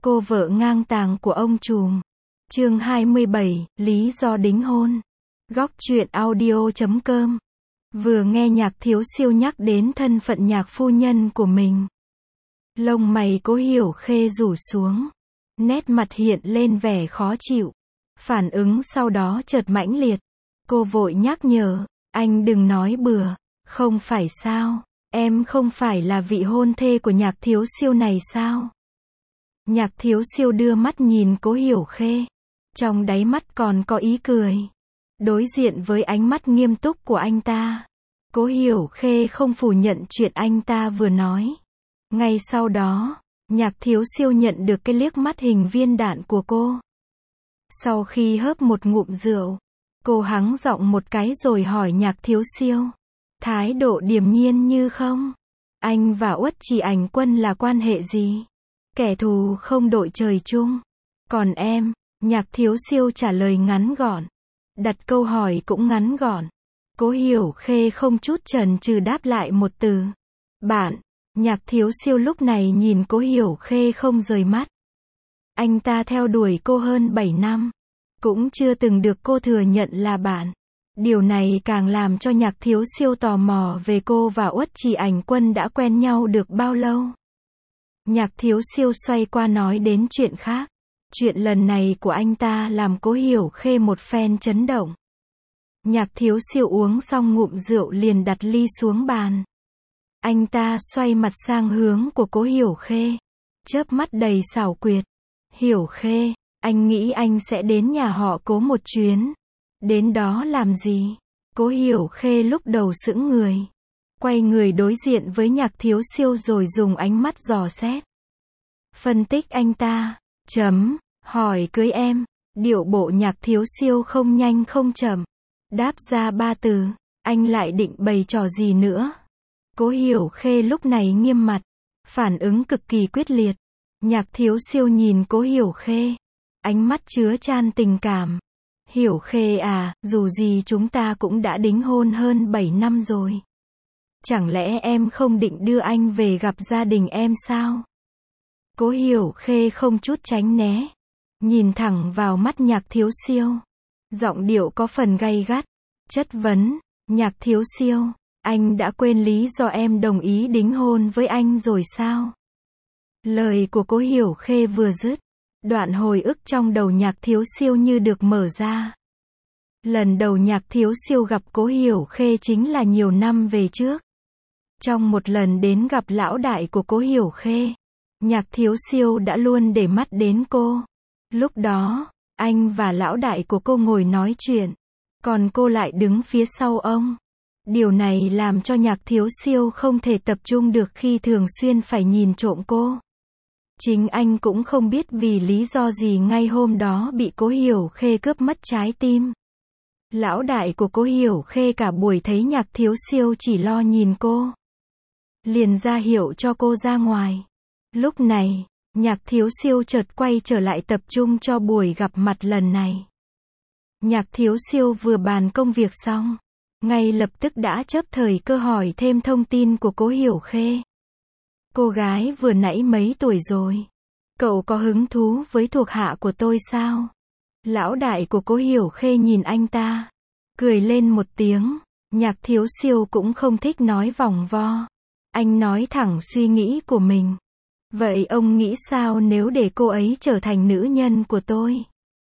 Cô vợ ngang tàng của ông trùm. Chương 27, lý do đính hôn. Góc truyện audio.com. Vừa nghe Nhạc Thiếu Siêu nhắc đến thân phận nhạc phu nhân của mình, lông mày Cố Hiểu Khê rủ xuống, nét mặt hiện lên vẻ khó chịu. Phản ứng sau đó chợt mãnh liệt. Cô vội nhắc nhở, anh đừng nói bừa, không phải sao, em không phải là vị hôn thê của Nhạc Thiếu Siêu này sao? Nhạc Thiếu Siêu đưa mắt nhìn Cố Hiểu Khê, trong đáy mắt còn có ý cười. Đối diện với ánh mắt nghiêm túc của anh ta, Cố Hiểu Khê không phủ nhận chuyện anh ta vừa nói. Ngay sau đó, Nhạc Thiếu Siêu nhận được cái liếc mắt hình viên đạn của cô. Sau khi hớp một ngụm rượu, cô hắng giọng một cái rồi hỏi Nhạc Thiếu Siêu, thái độ điềm nhiên như không. Anh và Uất Chỉ Ảnh Quân là quan hệ gì? Kẻ thù không đội trời chung. Còn em? Nhạc Thiếu Siêu trả lời ngắn gọn. Đặt câu hỏi cũng ngắn gọn. Cố Hiểu Khê không chút chần chừ đáp lại một từ. Bạn. Nhạc Thiếu Siêu lúc này nhìn Cố Hiểu Khê không rời mắt. Anh ta theo đuổi cô hơn 7 năm. Cũng chưa từng được cô thừa nhận là bạn. Điều này càng làm cho Nhạc Thiếu Siêu tò mò về cô và Uất Chỉ Ảnh Quân đã quen nhau được bao lâu. Nhạc Thiếu Siêu xoay qua nói đến chuyện khác. Chuyện lần này của anh ta làm Cố Hiểu Khê một phen chấn động. Nhạc Thiếu Siêu uống xong ngụm rượu liền đặt ly xuống bàn. Anh ta xoay mặt sang hướng của Cố Hiểu Khê, chớp mắt đầy xảo quyệt. Hiểu Khê, anh nghĩ anh sẽ đến nhà họ Cố một chuyến. Đến đó làm gì? Cố Hiểu Khê lúc đầu sững người, quay người đối diện với Nhạc Thiếu Siêu rồi dùng ánh mắt dò xét. Phân tích anh ta, hỏi cưới em. Điệu bộ Nhạc Thiếu Siêu không nhanh không chậm, đáp ra 3 từ, anh lại định bày trò gì nữa? Cố Hiểu Khê lúc này nghiêm mặt, phản ứng cực kỳ quyết liệt. Nhạc Thiếu Siêu nhìn Cố Hiểu Khê, ánh mắt chứa chan tình cảm. Hiểu Khê à, dù gì chúng ta cũng đã đính hôn hơn 7 năm rồi. Chẳng lẽ em không định đưa anh về gặp gia đình em sao? Cố Hiểu Khê không chút tránh né, nhìn thẳng vào mắt Nhạc Thiếu Siêu. Giọng điệu có phần gay gắt, chất vấn. Nhạc Thiếu Siêu, anh đã quên lý do em đồng ý đính hôn với anh rồi sao? Lời của Cố Hiểu Khê vừa dứt, đoạn hồi ức trong đầu Nhạc Thiếu Siêu như được mở ra. Lần đầu Nhạc Thiếu Siêu gặp Cố Hiểu Khê chính là nhiều năm về trước. Trong một lần đến gặp lão đại của Cố Hiểu Khê, Nhạc Thiếu Siêu đã luôn để mắt đến cô. Lúc đó, anh và lão đại của cô ngồi nói chuyện, còn cô lại đứng phía sau ông. Điều này làm cho Nhạc Thiếu Siêu không thể tập trung được khi thường xuyên phải nhìn trộm cô. Chính anh cũng không biết vì lý do gì ngay hôm đó bị Cố Hiểu Khê cướp mất trái tim. Lão đại của Cố Hiểu Khê cả buổi thấy Nhạc Thiếu Siêu chỉ lo nhìn cô, liền ra hiệu cho cô ra ngoài. Lúc này, Nhạc Thiếu Siêu chợt quay trở lại tập trung cho buổi gặp mặt lần này. Nhạc Thiếu Siêu vừa bàn công việc xong, ngay lập tức đã chớp thời cơ hỏi thêm thông tin của Cố Hiểu Khê. Cô gái vừa nãy mấy tuổi rồi? Cậu có hứng thú với thuộc hạ của tôi sao? Lão đại của Cố Hiểu Khê nhìn anh ta, cười lên một tiếng. Nhạc Thiếu Siêu cũng không thích nói vòng vo. Anh nói thẳng suy nghĩ của mình. Vậy ông nghĩ sao nếu để cô ấy trở thành nữ nhân của tôi?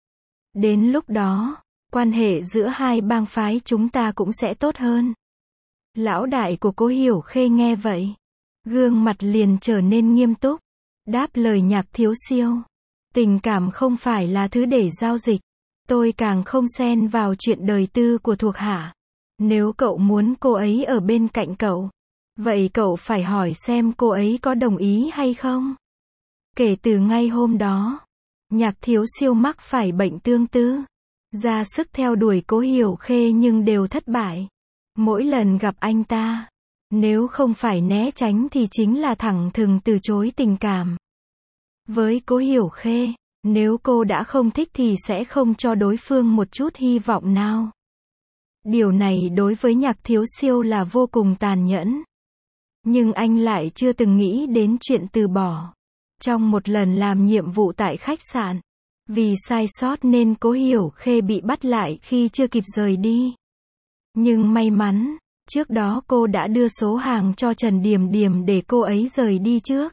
Đến lúc đó, quan hệ giữa hai bang phái chúng ta cũng sẽ tốt hơn. Lão đại của Cố Hiểu Khê nghe vậy, gương mặt liền trở nên nghiêm túc, đáp lời Nhạc Thiếu Siêu. Tình cảm không phải là thứ để giao dịch. Tôi càng không xen vào chuyện đời tư của thuộc hạ. Nếu cậu muốn cô ấy ở bên cạnh cậu, vậy cậu phải hỏi xem cô ấy có đồng ý hay không. Kể từ ngay hôm đó, Nhạc Thiếu Siêu mắc phải bệnh tương tư, ra sức theo đuổi Cố Hiểu Khê nhưng đều thất bại. Mỗi lần gặp anh ta, nếu không phải né tránh thì chính là thẳng thừng từ chối tình cảm. Với Cố Hiểu Khê, nếu cô đã không thích thì sẽ không cho đối phương một chút hy vọng nào. Điều này đối với Nhạc Thiếu Siêu là vô cùng tàn nhẫn. Nhưng anh lại chưa từng nghĩ đến chuyện từ bỏ. Trong một lần làm nhiệm vụ tại khách sạn, vì sai sót nên Cố Hiểu Khê bị bắt lại khi chưa kịp rời đi. Nhưng may mắn, trước đó cô đã đưa số hàng cho Trần Điềm Điềm để cô ấy rời đi trước.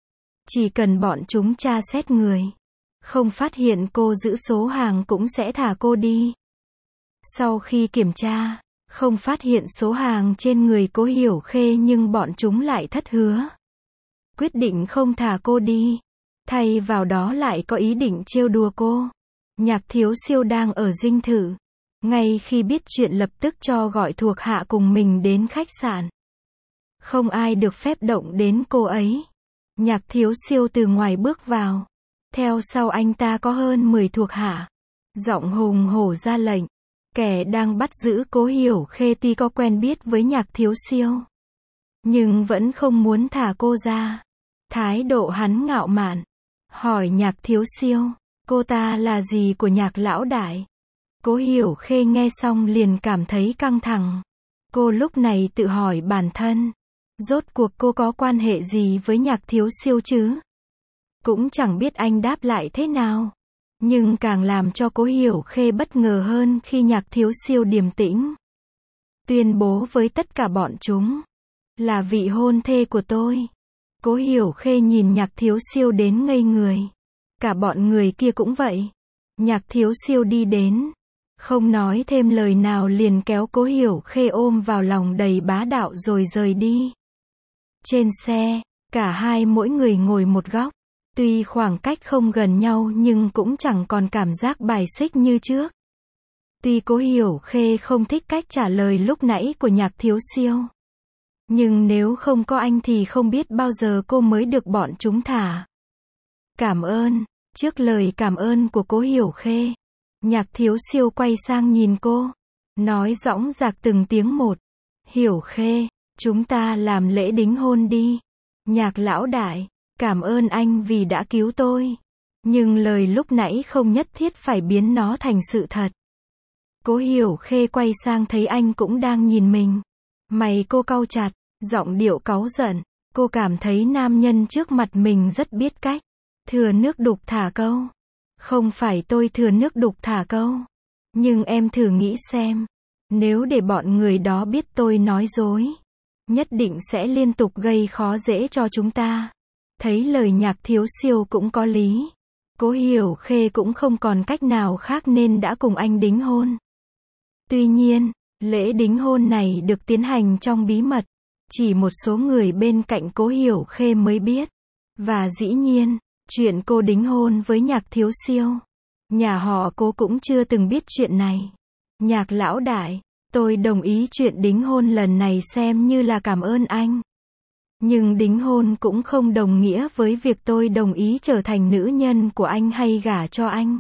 Chỉ cần bọn chúng tra xét người, không phát hiện cô giữ số hàng cũng sẽ thả cô đi. Sau khi kiểm tra, không phát hiện số hàng trên người Cố Hiểu Khê nhưng bọn chúng lại thất hứa. Quyết định không thả cô đi. Thay vào đó lại có ý định trêu đùa cô. Nhạc Thiếu Siêu đang ở dinh thự. Ngay khi biết chuyện lập tức cho gọi thuộc hạ cùng mình đến khách sạn. Không ai được phép động đến cô ấy. Nhạc Thiếu Siêu từ ngoài bước vào. Theo sau anh ta có hơn 10 thuộc hạ. Giọng hùng hổ ra lệnh. Kẻ đang bắt giữ Cố Hiểu Khê tuy có quen biết với Nhạc Thiếu Siêu, nhưng vẫn không muốn thả cô ra. Thái độ hắn ngạo mạn. Hỏi Nhạc Thiếu Siêu, cô ta là gì của Nhạc lão đại? Cố Hiểu Khê nghe xong liền cảm thấy căng thẳng. Cô lúc này tự hỏi bản thân, rốt cuộc cô có quan hệ gì với Nhạc Thiếu Siêu chứ? Cũng chẳng biết anh đáp lại thế nào. Nhưng càng làm cho Cố Hiểu Khê bất ngờ hơn khi Nhạc Thiếu Siêu điềm tĩnh tuyên bố với tất cả bọn chúng, là vị hôn thê của tôi. Cố Hiểu Khê nhìn Nhạc Thiếu Siêu đến ngây người. Cả bọn người kia cũng vậy. Nhạc Thiếu Siêu đi đến, không nói thêm lời nào liền kéo Cố Hiểu Khê ôm vào lòng đầy bá đạo rồi rời đi. Trên xe, cả hai mỗi người ngồi một góc. Tuy khoảng cách không gần nhau nhưng cũng chẳng còn cảm giác bài xích như trước. Tuy Cố Hiểu Khê không thích cách trả lời lúc nãy của Nhạc Thiếu Siêu, nhưng nếu không có anh thì không biết bao giờ cô mới được bọn chúng thả. Cảm ơn. Trước lời cảm ơn của Cố Hiểu Khê, Nhạc Thiếu Siêu quay sang nhìn cô, nói dõng dạc từng tiếng một. Hiểu Khê, chúng ta làm lễ đính hôn đi. Nhạc lão đại, cảm ơn anh vì đã cứu tôi. Nhưng lời lúc nãy không nhất thiết phải biến nó thành sự thật. Cố Hiểu Khê quay sang thấy anh cũng đang nhìn mình. Mày cô cau chặt, giọng điệu cáu giận. Cô cảm thấy nam nhân trước mặt mình rất biết cách thừa nước đục thả câu. Không phải tôi thừa nước đục thả câu. Nhưng em thử nghĩ xem. Nếu để bọn người đó biết tôi nói dối, nhất định sẽ liên tục gây khó dễ cho chúng ta. Thấy lời Nhạc Thiếu Siêu cũng có lý. Cố Hiểu Khê cũng không còn cách nào khác nên đã cùng anh đính hôn. Tuy nhiên, lễ đính hôn này được tiến hành trong bí mật. Chỉ một số người bên cạnh Cố Hiểu Khê mới biết. Và dĩ nhiên, chuyện cô đính hôn với Nhạc Thiếu Siêu, nhà họ Cố cũng chưa từng biết chuyện này. Nhạc lão đại, tôi đồng ý chuyện đính hôn lần này xem như là cảm ơn anh. Nhưng đính hôn cũng không đồng nghĩa với việc tôi đồng ý trở thành nữ nhân của anh hay gả cho anh.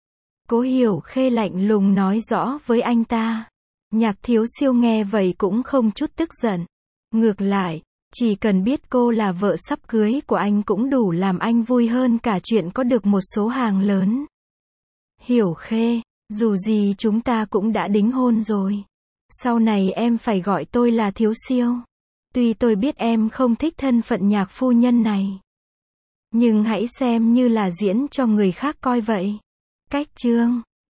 Cố Hiểu Khê lạnh lùng nói rõ với anh ta. Nhạc Thiếu Siêu nghe vậy cũng không chút tức giận. Ngược lại, chỉ cần biết cô là vợ sắp cưới của anh cũng đủ làm anh vui hơn cả chuyện có được một số hàng lớn. Hiểu Khê, dù gì chúng ta cũng đã đính hôn rồi. Sau này em phải gọi tôi là Thiếu Siêu. Tuy tôi biết em không thích thân phận nhạc phu nhân này, nhưng hãy xem như là diễn cho người khác coi vậy. Cách chương